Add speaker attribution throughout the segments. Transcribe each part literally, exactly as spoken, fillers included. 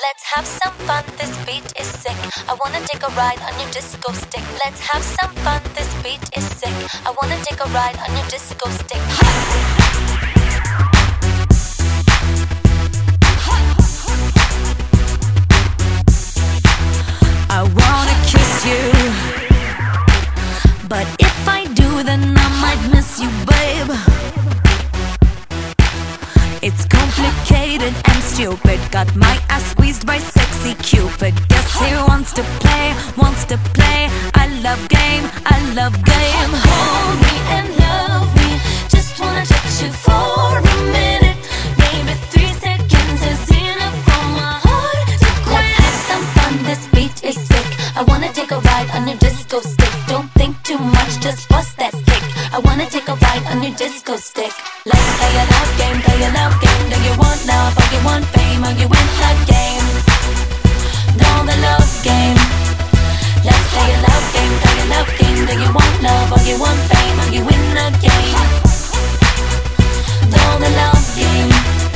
Speaker 1: Let's have some fun, this beat is sick. I wanna take a ride on your disco stick. Let's have some fun, this beat is sick. I wanna take a ride on your disco stick.
Speaker 2: I wanna kiss you, but if I do, then I might miss you, babe. It's complicated and stupid. Got my ass squeezed by sexy Cupid. Guess he wants to play, wants to play. I love game, I love game.
Speaker 1: Hold me and love me. Just wanna touch you for a minute. Maybe three seconds is enough for my heart to quit. Let's have some fun, this beat is sick. I wanna take a ride on your disco stick. Don't think too much, just bust that kick. I wanna take a ride on your disco stick. Let's play a love game, play a love game. Do you want love or you want fame? Or you win the game? Know the love game. Let's play a love game, play a love game. Do you want love or you want fame? Or you win the game? Know the love game.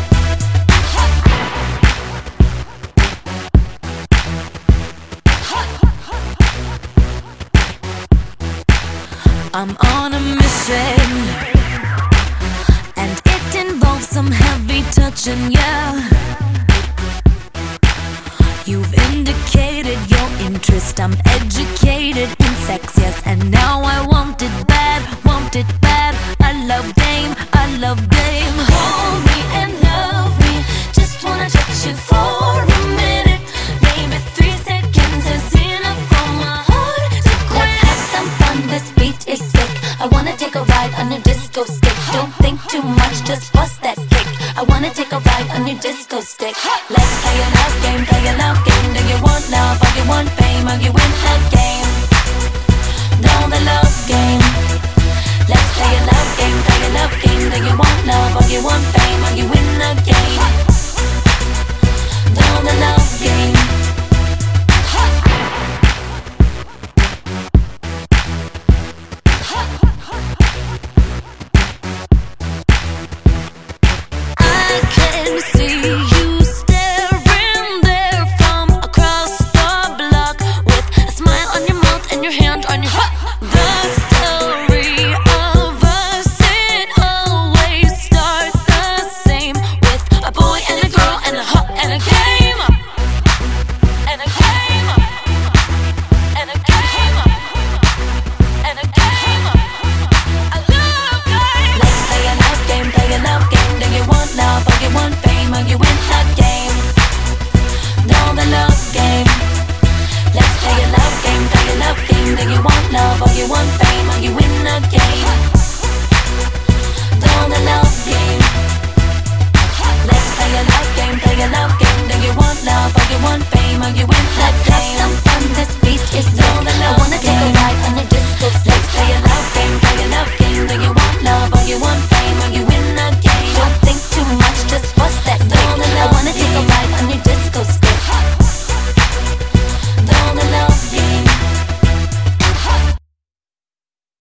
Speaker 2: I'm on a mission, and it involves some heavy touching, yeah. You've indicated your interest. I'm educated in sex, yes, and now I want it bad, want it bad. I love game, I love game.
Speaker 1: Hold me and love me. Just wanna touch you for a minute. Maybe three seconds is enough for my heart to quit. Let's have some fun, this beat is sick. I wanna take a ride on a disco stick. Don't